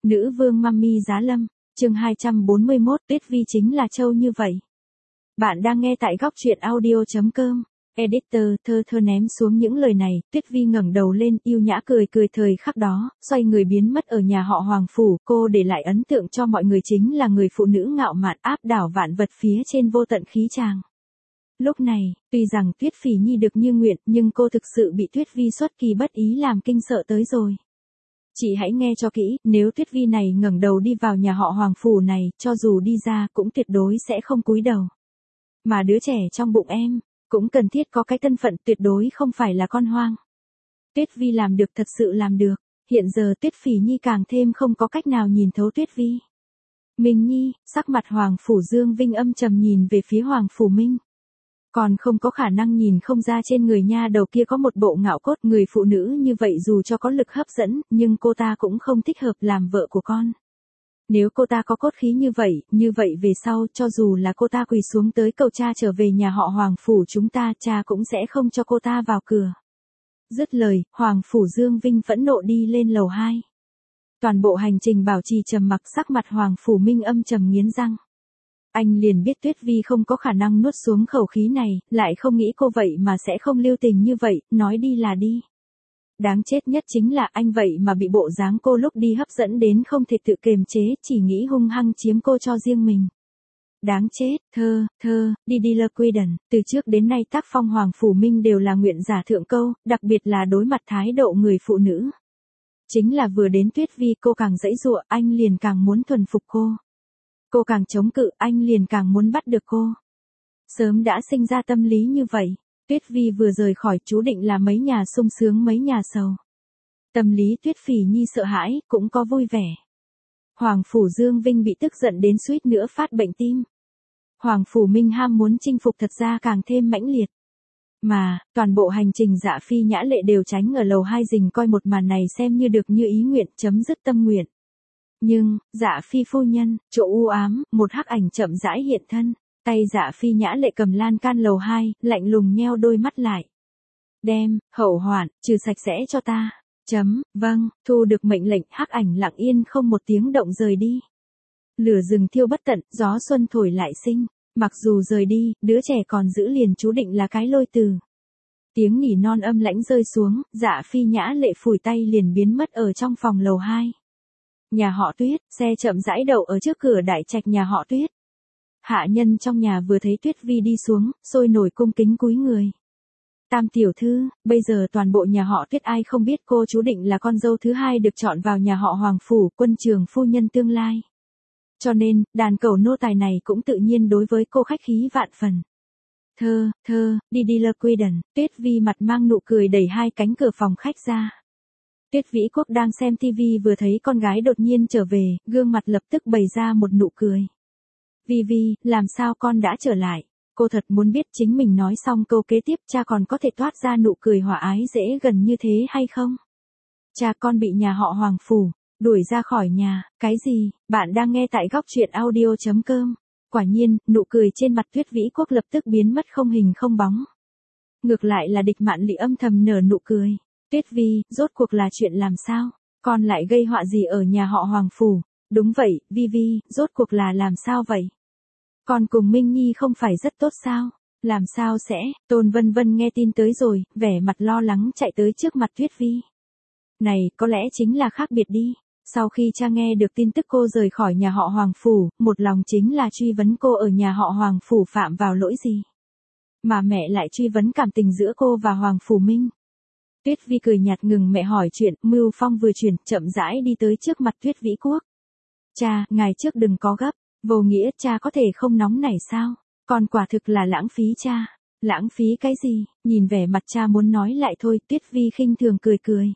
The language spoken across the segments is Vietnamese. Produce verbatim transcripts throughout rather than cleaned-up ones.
Nữ vương Mummy Giá Lâm, chương hai trăm bốn mươi mốt, Tuyết Vi chính là trâu như vậy. Bạn đang nghe tại góc truyện audio.com. Editor, thơ thơ ném xuống những lời này, Tuyết Vi ngẩng đầu lên, yêu nhã cười cười thời khắc đó, xoay người biến mất ở nhà họ Hoàng Phủ, cô để lại ấn tượng cho mọi người chính là người phụ nữ ngạo mạn áp đảo vạn vật phía trên vô tận khí tràng. Lúc này, tuy rằng Tuyết Phỉ Nhi được như nguyện, nhưng cô thực sự bị Tuyết Vi xuất kỳ bất ý làm kinh sợ tới rồi. Chị hãy nghe cho kỹ, nếu Tuyết Vi này ngẩng đầu đi vào nhà họ Hoàng Phủ này, cho dù đi ra cũng tuyệt đối sẽ không cúi đầu. Mà đứa trẻ trong bụng em, cũng cần thiết có cái thân phận, tuyệt đối không phải là con hoang. Tuyết Vi làm được, thật sự làm được. Hiện giờ Tuyết Phỉ Nhi càng thêm không có cách nào nhìn thấu Tuyết Vi. Minh Nhi, sắc mặt Hoàng Phủ Dương Vinh âm trầm nhìn về phía Hoàng Phủ Minh. Còn không có khả năng nhìn không ra trên người nha đầu kia có một bộ ngạo cốt, người phụ nữ như vậy dù cho có lực hấp dẫn, nhưng cô ta cũng không thích hợp làm vợ của con. Nếu cô ta có cốt khí như vậy, như vậy về sau, cho dù là cô ta quỳ xuống tới cầu cha trở về nhà họ Hoàng Phủ chúng ta, cha cũng sẽ không cho cô ta vào cửa. Dứt lời, Hoàng Phủ Dương Vinh phẫn nộ đi lên lầu hai. Toàn bộ hành trình bảo trì trầm mặc, sắc mặt Hoàng Phủ Minh âm trầm nghiến răng. Anh liền biết Tuyết Vi không có khả năng nuốt xuống khẩu khí này, lại không nghĩ cô vậy mà sẽ không lưu tình như vậy, nói đi là đi. Đáng chết nhất chính là anh vậy mà bị bộ dáng cô lúc đi hấp dẫn đến không thể tự kiềm chế, chỉ nghĩ hung hăng chiếm cô cho riêng mình. Đáng chết, thơ, thơ, đi đi lơ quy đần, từ trước đến nay tác phong Hoàng Phủ Minh đều là nguyện giả thượng câu, đặc biệt là đối mặt thái độ người phụ nữ. Chính là vừa đến Tuyết Vi cô càng dãy dụa, anh liền càng muốn thuần phục cô. Cô càng chống cự, anh liền càng muốn bắt được cô. Sớm đã sinh ra tâm lý như vậy, Tuyết Vi vừa rời khỏi chú định là mấy nhà sung sướng mấy nhà sầu. Tâm lý Tuyết Phỉ Nhi sợ hãi, cũng có vui vẻ. Hoàng Phủ Dương Vinh bị tức giận đến suýt nữa phát bệnh tim. Hoàng Phủ Minh ham muốn chinh phục thật ra càng thêm mãnh liệt. Mà, toàn bộ hành trình Dạ Phi Nhã Lệ đều tránh ở lầu hai rình coi một màn này xem như được như ý nguyện, chấm dứt tâm nguyện. Nhưng, Dạ Phi phu nhân, chỗ u ám, một hắc ảnh chậm rãi hiện thân, tay Dạ Phi Nhã Lệ cầm lan can lầu hai, lạnh lùng nheo đôi mắt lại. Đem, hậu hoạn, trừ sạch sẽ cho ta. Chấm, vâng, thu được mệnh lệnh, hắc ảnh lặng yên không một tiếng động rời đi. Lửa rừng thiêu bất tận, gió xuân thổi lại sinh, mặc dù rời đi, đứa trẻ còn giữ liền chú định là cái lôi từ. Tiếng nỉ non âm lãnh rơi xuống, Dạ Phi Nhã Lệ phủi tay liền biến mất ở trong phòng lầu hai. Nhà họ Tuyết, xe chậm rãi đậu ở trước cửa đại trạch nhà họ Tuyết. Hạ nhân trong nhà vừa thấy Tuyết Vi đi xuống, sôi nổi cung kính cúi người. Tam tiểu thư, bây giờ toàn bộ nhà họ Tuyết ai không biết cô chú định là con dâu thứ hai được chọn vào nhà họ Hoàng Phủ, quân trường phu nhân tương lai. Cho nên, đàn cẩu nô tài này cũng tự nhiên đối với cô khách khí vạn phần. Thơ, thơ, đi đi lơ quy đần, Tuyết Vi mặt mang nụ cười đẩy hai cánh cửa phòng khách ra. Tuyết Vĩ Quốc đang xem tivi vừa thấy con gái đột nhiên trở về, gương mặt lập tức bày ra một nụ cười. Vi Vi, làm sao con đã trở lại? Cô thật muốn biết chính mình nói xong câu kế tiếp cha còn có thể toát ra nụ cười hòa ái dễ gần như thế hay không? Cha con bị nhà họ Hoàng Phủ đuổi ra khỏi nhà, cái gì? Bạn đang nghe tại góc truyện audio.com. Quả nhiên, nụ cười trên mặt Tuyết Vĩ Quốc lập tức biến mất không hình không bóng. Ngược lại là Địch Mạn Lị âm thầm nở nụ cười. Tuyết Vi, rốt cuộc là chuyện làm sao? Con lại gây họa gì ở nhà họ Hoàng Phủ? Đúng vậy, Vi Vi, rốt cuộc là làm sao vậy? Con cùng Minh Nhi không phải rất tốt sao? Làm sao sẽ? Tôn Vân Vân nghe tin tới rồi, vẻ mặt lo lắng chạy tới trước mặt Tuyết Vi. Này, có lẽ chính là khác biệt đi. Sau khi cha nghe được tin tức cô rời khỏi nhà họ Hoàng Phủ, một lòng chính là truy vấn cô ở nhà họ Hoàng Phủ phạm vào lỗi gì. Mà mẹ lại truy vấn cảm tình giữa cô và Hoàng Phủ Minh. Tuyết Vi cười nhạt ngừng mẹ hỏi chuyện, mưu phong vừa chuyển, chậm rãi đi tới trước mặt Tuyết Vĩ Quốc. Cha, ngài trước đừng có gấp, vô nghĩa cha có thể không nóng nảy sao? Con quả thực là lãng phí cha. Lãng phí cái gì? Nhìn vẻ mặt cha muốn nói lại thôi, Tuyết Vi khinh thường cười cười.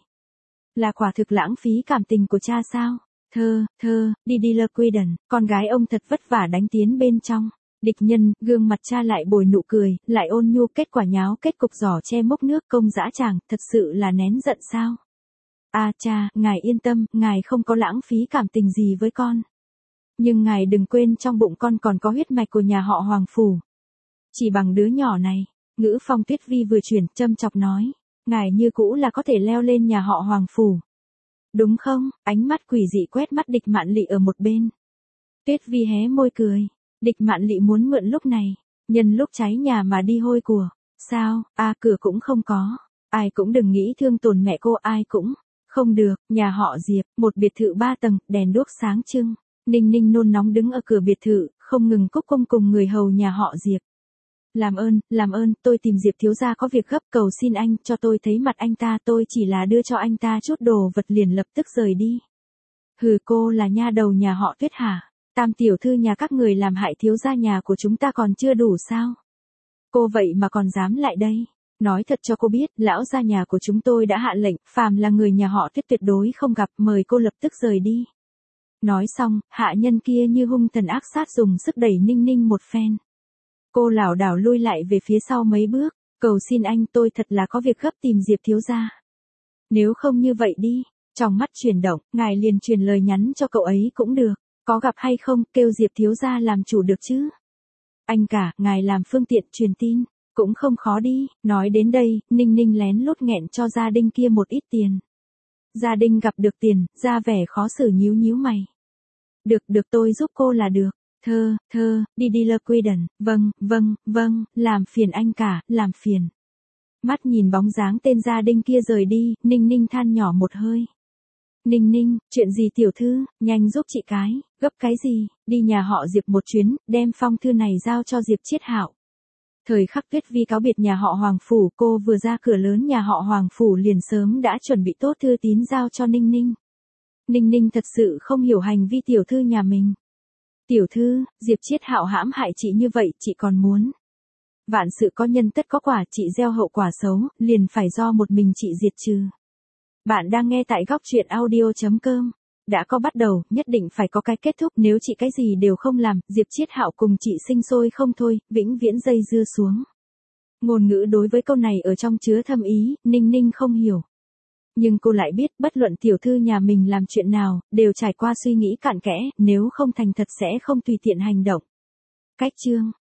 Là quả thực lãng phí cảm tình của cha sao? Thơ, thơ, đi đi lơ quy đần, con gái ông thật vất vả đánh tiến bên trong. Địch Nhân, gương mặt cha lại bồi nụ cười, lại ôn nhu, kết quả nháo kết cục giỏ che mốc nước công dã tràng, thật sự là nén giận sao? À cha, ngài yên tâm, ngài không có lãng phí cảm tình gì với con. Nhưng ngài đừng quên trong bụng con còn có huyết mạch của nhà họ Hoàng Phủ. Chỉ bằng đứa nhỏ này, ngữ phong Tuyết Vi vừa chuyển, châm chọc nói, ngài như cũ là có thể leo lên nhà họ Hoàng Phủ. Đúng không? Ánh mắt quỷ dị quét mắt Địch Mạn Lị ở một bên. Tuyết Vi hé môi cười. Địch Mạn Lị muốn mượn lúc này, nhân lúc cháy nhà mà đi hôi của. Sao? À, cửa cũng không có. Ai cũng đừng nghĩ thương tổn mẹ cô, ai cũng. Không được, nhà họ Diệp, một biệt thự ba tầng, đèn đuốc sáng trưng. Ninh Ninh nôn nóng đứng ở cửa biệt thự, không ngừng cúc cung cùng người hầu nhà họ Diệp. Làm ơn, làm ơn, tôi tìm Diệp thiếu gia có việc gấp, cầu xin anh, cho tôi thấy mặt anh ta, tôi chỉ là đưa cho anh ta chút đồ vật liền lập tức rời đi. Hừ, cô là nha đầu nhà họ Tuyết hả? Tam tiểu thư nhà các người làm hại thiếu gia nhà của chúng ta còn chưa đủ sao? Cô vậy mà còn dám lại đây? Nói thật cho cô biết, lão gia nhà của chúng tôi đã hạ lệnh, phàm là người nhà họ Tuyết tuyệt đối không gặp, mời cô lập tức rời đi. Nói xong, hạ nhân kia như hung thần ác sát dùng sức đẩy Ninh Ninh một phen. Cô lảo đảo lui lại về phía sau mấy bước, cầu xin anh, tôi thật là có việc gấp tìm Diệp thiếu gia. Nếu không như vậy đi, trong mắt chuyển động, ngài liền truyền lời nhắn cho cậu ấy cũng được, có gặp hay không, kêu Diệp thiếu gia làm chủ được chứ. Anh cả, ngài làm phương tiện truyền tin, cũng không khó đi. Nói đến đây, Ninh Ninh lén lút nghẹn cho gia đình kia một ít tiền. Gia đình gặp được tiền, ra vẻ khó xử nhíu nhíu mày. Được, được, tôi giúp cô là được. Thơ, thơ, đi đi lơ quy đần, vâng, vâng, vâng, làm phiền anh cả, làm phiền. Mắt nhìn bóng dáng tên gia đình kia rời đi, Ninh Ninh than nhỏ một hơi. Ninh Ninh, chuyện gì tiểu thư, nhanh giúp chị cái, gấp cái gì, đi nhà họ Diệp một chuyến, đem phong thư này giao cho Diệp Chiết Hạo. Thời khắc Tuyết Vi cáo biệt nhà họ Hoàng Phủ, cô vừa ra cửa lớn nhà họ Hoàng Phủ liền sớm đã chuẩn bị tốt thư tín giao cho Ninh Ninh. Ninh Ninh thật sự không hiểu hành vi tiểu thư nhà mình. Tiểu thư, Diệp Chiết Hạo hãm hại chị như vậy, chị còn muốn. Vạn sự có nhân tất có quả, chị gieo hậu quả xấu, liền phải do một mình chị diệt trừ. Bạn đang nghe tại góc truyện audio chấm com. Đã có bắt đầu, nhất định phải có cái kết thúc, nếu chị cái gì đều không làm, Diệp Chiết Hạo cùng chị sinh sôi không thôi, vĩnh viễn dây dưa xuống. Ngôn ngữ đối với câu này ở trong chứa thâm ý, Ninh Ninh không hiểu. Nhưng cô lại biết, bất luận tiểu thư nhà mình làm chuyện nào, đều trải qua suy nghĩ cặn kẽ, nếu không thành thật sẽ không tùy tiện hành động. Cách chương